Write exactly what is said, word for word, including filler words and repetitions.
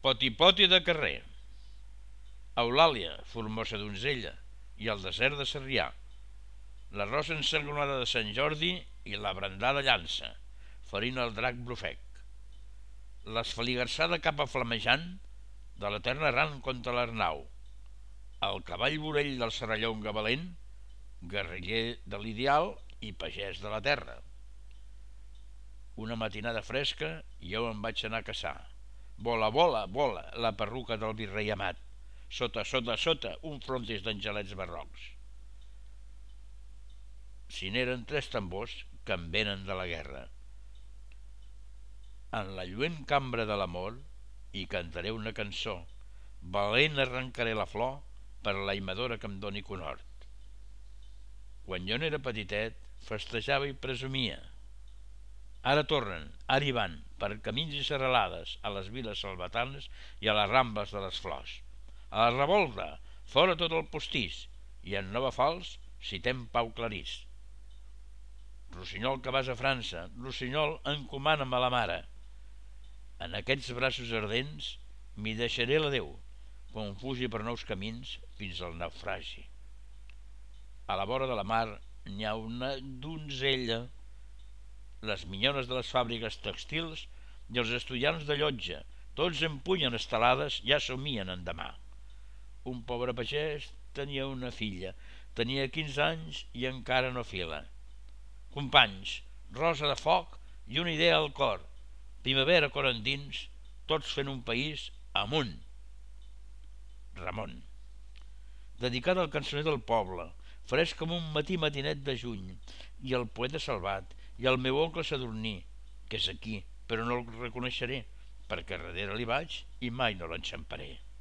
Poti-poti de carrer, Eulàlia, formosa donzella, i el desert de Sarrià, la rosa ensangonada de Sant Jordi i la brandada llança, ferint el drac brufec, l'esfaligarsada capa flamejant de l'eterna ran contra l'Arnau, el cavall vorell del Serrallonga valent, guerriller de l'ideal i pagès de la terra. Una matinada fresca i jo em vaig anar a caçar. Vola, vola, vola, la perruca del virrei amat. Sota, sota, sota, un frontis d'angelets barrocs. Si n'eren tres tambors que em venen de la guerra. En la lluent cambra de l'amor hi cantaré una cançó. Valent arrencaré la flor per la imadora que em doni conhort. Quan jo n'era petitet, festejava i presumia. Ara tornen, ara hi van, per camins i serralades, a les viles salvatanes i a les rambles de les flors. A la revolta, fora tot el postís, i en nova fals citem Pau Clarís. Rossinyol que vas a França, rossinyol encomana'm a la mare. En aquests braços ardents m'hi deixaré l'adeu, quan fugi per nous camins fins al naufragi. A la vora de la mar n'hi ha una donzella. Les minyones de les fàbriques textils i els estudiants de llotja, tots empunyen estelades, ja somien endemà. Un pobre pagès tenia una filla, tenia quinze anys i encara no fila. Companys, rosa de foc i una idea al cor, primavera cor endins, tots fent un país amunt. Ramon. Dedicada al cançoner del poble, fresc com un matí matinet de juny, i el poeta salvat, i el meu oncle Sadurní, que és aquí, però no el reconeixeré, perquè darrere li vaig i mai no l'enxamparé.